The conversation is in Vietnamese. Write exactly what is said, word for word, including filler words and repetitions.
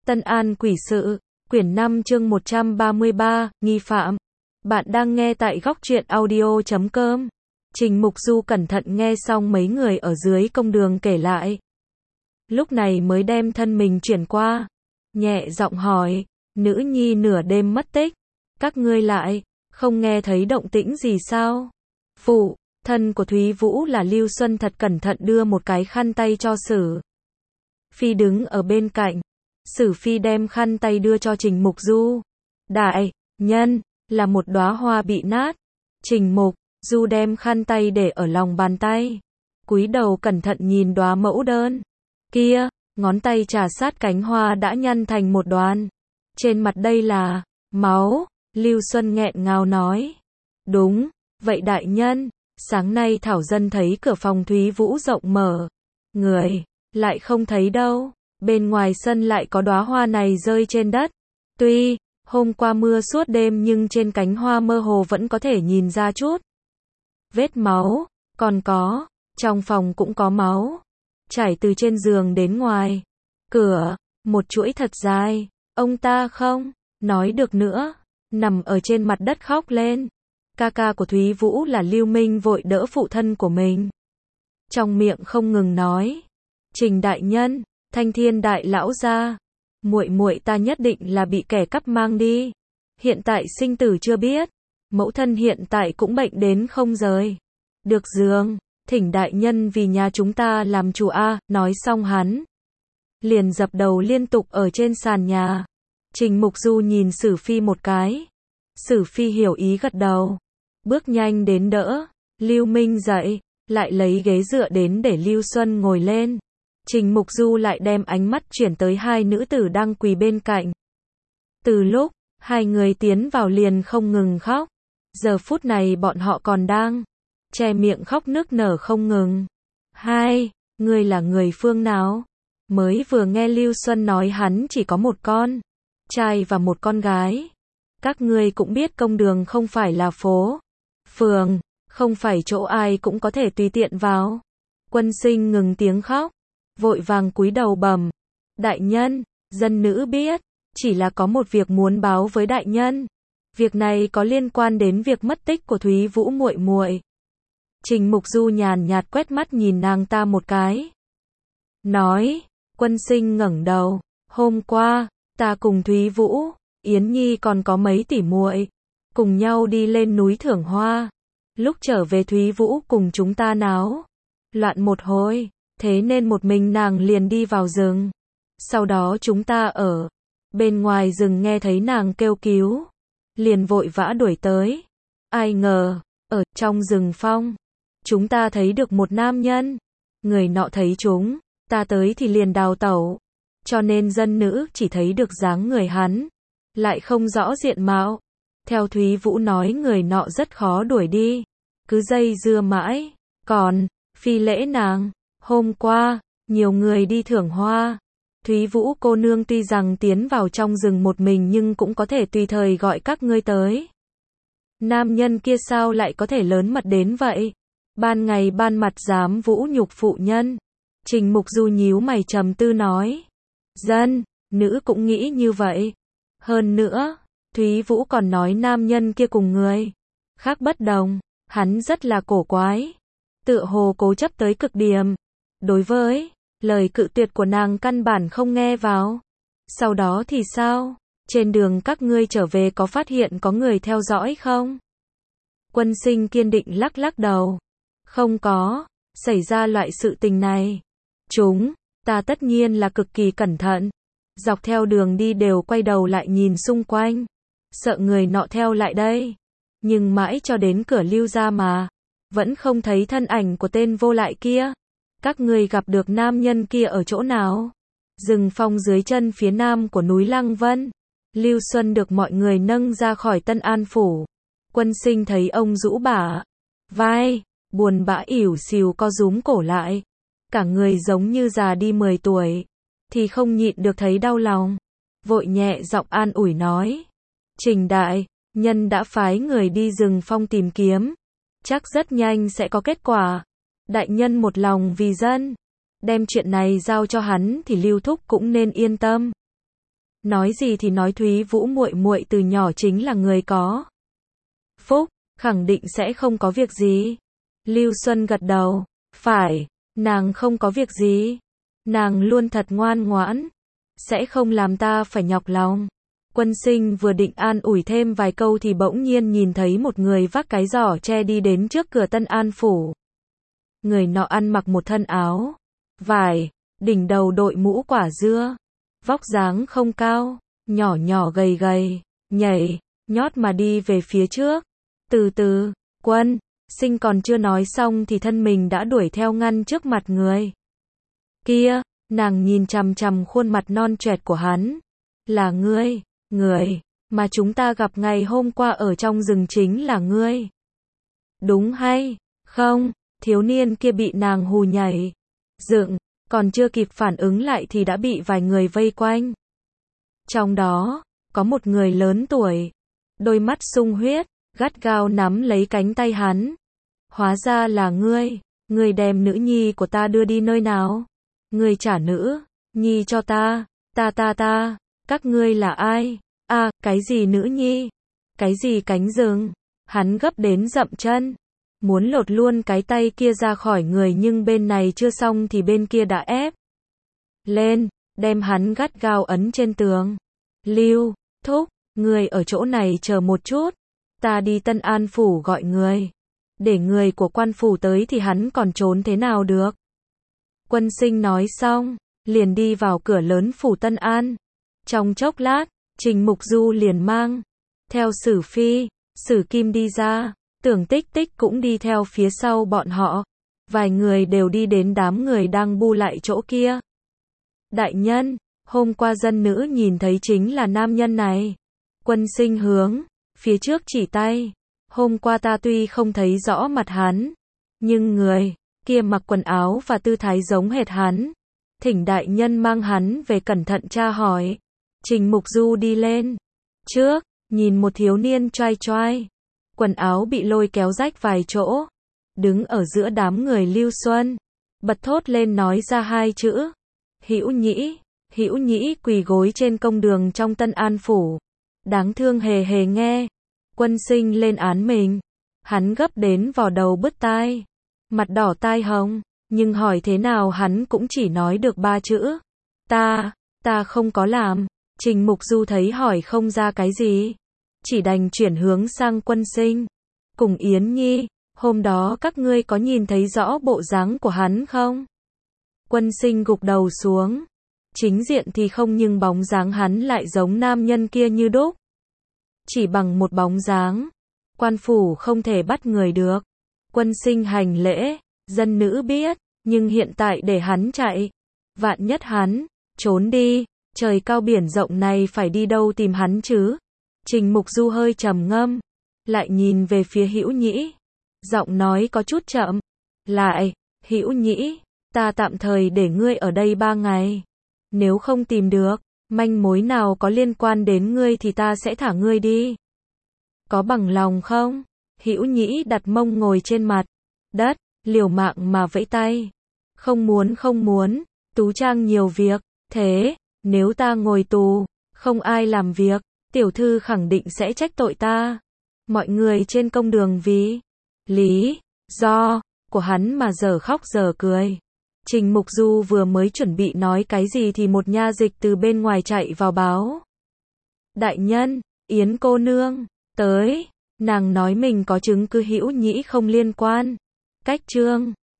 Tân An Quỷ Sự, quyển năm chương một trăm ba mươi ba, nghi phạm. Bạn đang nghe tại góc truyện audio chấm com. Trình Mục Du cẩn thận nghe xong mấy người ở dưới công đường kể lại. Lúc này mới đem thân mình chuyển qua. Nhẹ giọng hỏi, nữ nhi nửa đêm mất tích. Các ngươi lại, không nghe thấy động tĩnh gì sao? Phụ, thân của Thúy Vũ là Lưu Xuân thật cẩn thận đưa một cái khăn tay cho Sử Phi đứng ở bên cạnh. Sử Phi đem khăn tay đưa cho Trình Mục Du. Đại nhân, là một đóa hoa bị nát. Trình Mục Du đem khăn tay để ở lòng bàn tay. Cúi đầu cẩn thận nhìn đóa mẫu đơn. Kia, ngón tay trà sát cánh hoa đã nhăn thành một đoàn. Trên mặt đây là máu. Lưu Xuân nghẹn ngào nói. Đúng, vậy đại nhân, sáng nay Thảo Dân thấy cửa phòng Thúy Vũ rộng mở. Người, lại không thấy đâu. Bên ngoài sân lại có đóa hoa này rơi trên đất. Tuy, hôm qua mưa suốt đêm nhưng trên cánh hoa mơ hồ vẫn có thể nhìn ra chút vết máu. Còn có, trong phòng cũng có máu. Chảy từ trên giường đến ngoài cửa, một chuỗi thật dài. Ông ta không nói được nữa, nằm ở trên mặt đất khóc lên. Ca ca của Thúy Vũ là Lưu Minh vội đỡ phụ thân của mình. Trong miệng không ngừng nói. Trình đại nhân, Thanh Thiên đại lão gia, muội muội ta nhất định là bị kẻ cắp mang đi. Hiện tại sinh tử chưa biết. Mẫu thân hiện tại cũng bệnh đến không rời được giường. Thỉnh đại nhân vì nhà chúng ta làm chủ a. Nói xong hắn liền dập đầu liên tục ở trên sàn nhà. Trình Mục Du nhìn Sử Phi một cái. Sử Phi hiểu ý gật đầu. Bước nhanh đến đỡ Lưu Minh dậy, lại lấy ghế dựa đến để Lưu Xuân ngồi lên. Trình Mục Du lại đem ánh mắt chuyển tới hai nữ tử đang quỳ bên cạnh. Từ lúc hai người tiến vào liền không ngừng khóc. Giờ phút này bọn họ còn đang che miệng khóc nức nở không ngừng. Hai, ngươi là người phương nào? Mới vừa nghe Lưu Xuân nói hắn chỉ có một con trai và một con gái. Các ngươi cũng biết công đường không phải là phố phường, không phải chỗ ai cũng có thể tùy tiện vào. Quân Sinh ngừng tiếng khóc, vội vàng cúi đầu bẩm. Đại nhân, dân nữ biết, chỉ là có một việc muốn báo với đại nhân. Việc này có liên quan đến việc mất tích của Thúy Vũ muội muội. Trình Mục Du nhàn nhạt quét mắt nhìn nàng ta một cái. Nói, Quân Sinh ngẩng đầu. Hôm qua, ta cùng Thúy Vũ, Yến Nhi còn có mấy tỷ muội, cùng nhau đi lên núi thưởng hoa. Lúc trở về Thúy Vũ cùng chúng ta náo loạn một hồi, thế nên một mình nàng liền đi vào rừng. Sau đó chúng ta ở bên ngoài rừng nghe thấy nàng kêu cứu, liền vội vã đuổi tới. Ai ngờ, ở trong rừng phong, chúng ta thấy được một nam nhân. Người nọ thấy chúng ta tới thì liền đào tẩu, cho nên dân nữ chỉ thấy được dáng người hắn, lại không rõ diện mạo. Theo Thúy Vũ nói người nọ rất khó đuổi đi, cứ dây dưa mãi. Còn phi lễ nàng, hôm qua nhiều người đi thưởng hoa. Thúy Vũ cô nương tuy rằng tiến vào trong rừng một mình nhưng cũng có thể tùy thời gọi các ngươi tới. Nam nhân kia sao lại có thể lớn mật đến vậy? Ban ngày ban mặt dám vũ nhục phụ nhân. Trình Mục Du nhíu mày trầm tư nói. Dân nữ cũng nghĩ như vậy. Hơn nữa, Thúy Vũ còn nói nam nhân kia cùng người khác bất đồng. Hắn rất là cổ quái, tựa hồ cố chấp tới cực điểm. Đối với lời cự tuyệt của nàng căn bản không nghe vào. Sau đó thì sao? Trên đường các ngươi trở về có phát hiện có người theo dõi không? Quân Sinh kiên định lắc lắc đầu. Không có, xảy ra loại sự tình này. Chúng ta tất nhiên là cực kỳ cẩn thận. Dọc theo đường đi đều quay đầu lại nhìn xung quanh, sợ người nọ theo lại đây. Nhưng mãi cho đến cửa Lưu gia mà vẫn không thấy thân ảnh của tên vô lại kia. Các ngươi gặp được nam nhân kia ở chỗ nào? Rừng phong dưới chân phía nam của núi Lăng Vân. Lưu Xuân được mọi người nâng ra khỏi Tân An phủ. Quân Sinh thấy ông rũ bả vai, buồn bã ỉu xìu co rúm cổ lại, cả người giống như già đi mười tuổi, thì không nhịn được thấy đau lòng. Vội nhẹ giọng an ủi nói. Trình đại nhân đã phái người đi rừng phong tìm kiếm, chắc rất nhanh sẽ có kết quả. Đại nhân một lòng vì dân, đem chuyện này giao cho hắn thì Lưu thúc cũng nên yên tâm. nói gì thì nói Thúy Vũ muội muội từ nhỏ chính là người có phúc, khẳng định sẽ không có việc gì. Lưu Xuân gật đầu, phải, nàng không có việc gì. Nàng luôn thật ngoan ngoãn, sẽ không làm ta phải nhọc lòng. Quân Sinh vừa định an ủi thêm vài câu thì bỗng nhiên nhìn thấy một người vác cái giỏ tre đi đến trước cửa Tân An phủ. Người nọ ăn mặc một thân áo vải, đỉnh đầu đội mũ quả dưa, vóc dáng không cao, nhỏ nhỏ gầy gầy, nhảy nhót mà đi về phía trước. Từ từ, Quân Sinh còn chưa nói xong thì thân mình đã đuổi theo ngăn trước mặt người kia. Nàng nhìn chằm chằm khuôn mặt non choẹt của hắn. Là ngươi, người mà chúng ta gặp ngày hôm qua ở trong rừng chính là ngươi. Đúng hay không? Thiếu niên kia bị nàng hù nhảy dựng, còn chưa kịp phản ứng lại thì đã bị vài người vây quanh. Trong đó, có một người lớn tuổi, đôi mắt sung huyết, gắt gao nắm lấy cánh tay hắn. Hóa ra là ngươi, ngươi đem nữ nhi của ta đưa đi nơi nào? Ngươi trả nữ nhi cho ta, ta ta ta, các ngươi là ai? A, à, cái gì nữ nhi? Cái gì cánh rừng? Hắn gấp đến dậm chân, muốn lột luôn cái tay kia ra khỏi người nhưng bên này chưa xong thì bên kia đã ép lên, đem hắn gắt gao ấn trên tường. Lưu thúc, người ở chỗ này chờ một chút, ta đi Tân An phủ gọi người. Để người của quan phủ tới thì hắn còn trốn thế nào được. Quân Sinh nói xong, liền đi vào cửa lớn phủ Tân An. Trong chốc lát, Trình Mục Du liền mang theo Sử Phi, Sử Kim đi ra. Tưởng Tích Tích cũng đi theo phía sau bọn họ. Vài người đều đi đến đám người đang bu lại chỗ kia. Đại nhân, hôm qua dân nữ nhìn thấy chính là nam nhân này. Quân Sinh hướng phía trước chỉ tay. Hôm qua ta tuy không thấy rõ mặt hắn, nhưng người kia mặc quần áo và tư thái giống hệt hắn. Thỉnh đại nhân mang hắn về cẩn thận tra hỏi. Trình Mục Du đi lên trước, nhìn một thiếu niên choai choai, quần áo bị lôi kéo rách vài chỗ, đứng ở giữa đám người Lưu Xuân, bật thốt lên nói ra hai chữ. Hữu Nhĩ. Hữu Nhĩ quỳ gối trên công đường trong Tân An phủ. Đáng thương hề hề nghe. Quân Sinh lên án mình. Hắn gấp đến vò đầu bứt tai, mặt đỏ tai hồng, nhưng hỏi thế nào hắn cũng chỉ nói được ba chữ. Ta, ta không có làm. Trình Mục Du thấy hỏi không ra cái gì, chỉ đành chuyển hướng sang Quân Sinh. Cùng Yến Nhi, hôm đó các ngươi có nhìn thấy rõ bộ dáng của hắn không? Quân Sinh gục đầu xuống. Chính diện thì không nhưng bóng dáng hắn lại giống nam nhân kia như đúc. Chỉ bằng một bóng dáng, quan phủ không thể bắt người được. Quân Sinh hành lễ, dân nữ biết, nhưng hiện tại để hắn chạy. Vạn nhất hắn trốn đi, trời cao biển rộng này phải đi đâu tìm hắn chứ? Trình Mục Du hơi trầm ngâm, lại nhìn về phía Hữu Nhĩ, giọng nói có chút chậm. Lại, Hữu Nhĩ, ta tạm thời để ngươi ở đây ba ngày. Nếu không tìm được manh mối nào có liên quan đến ngươi thì ta sẽ thả ngươi đi. Có bằng lòng không? Hữu Nhĩ đặt mông ngồi trên mặt đất, liều mạng mà vẫy tay. Không muốn không muốn, Tú Trang nhiều việc, thế, nếu ta ngồi tù, không ai làm việc, tiểu thư khẳng định sẽ trách tội ta. Mọi người trên công đường vì lý do của hắn mà giờ khóc giờ cười. Trình Mục Du vừa mới chuẩn bị nói cái gì thì một nha dịch từ bên ngoài chạy vào báo. Đại nhân, Yến cô nương tới. Nàng nói mình có chứng cứ Hữu Nhĩ không liên quan. Cách chương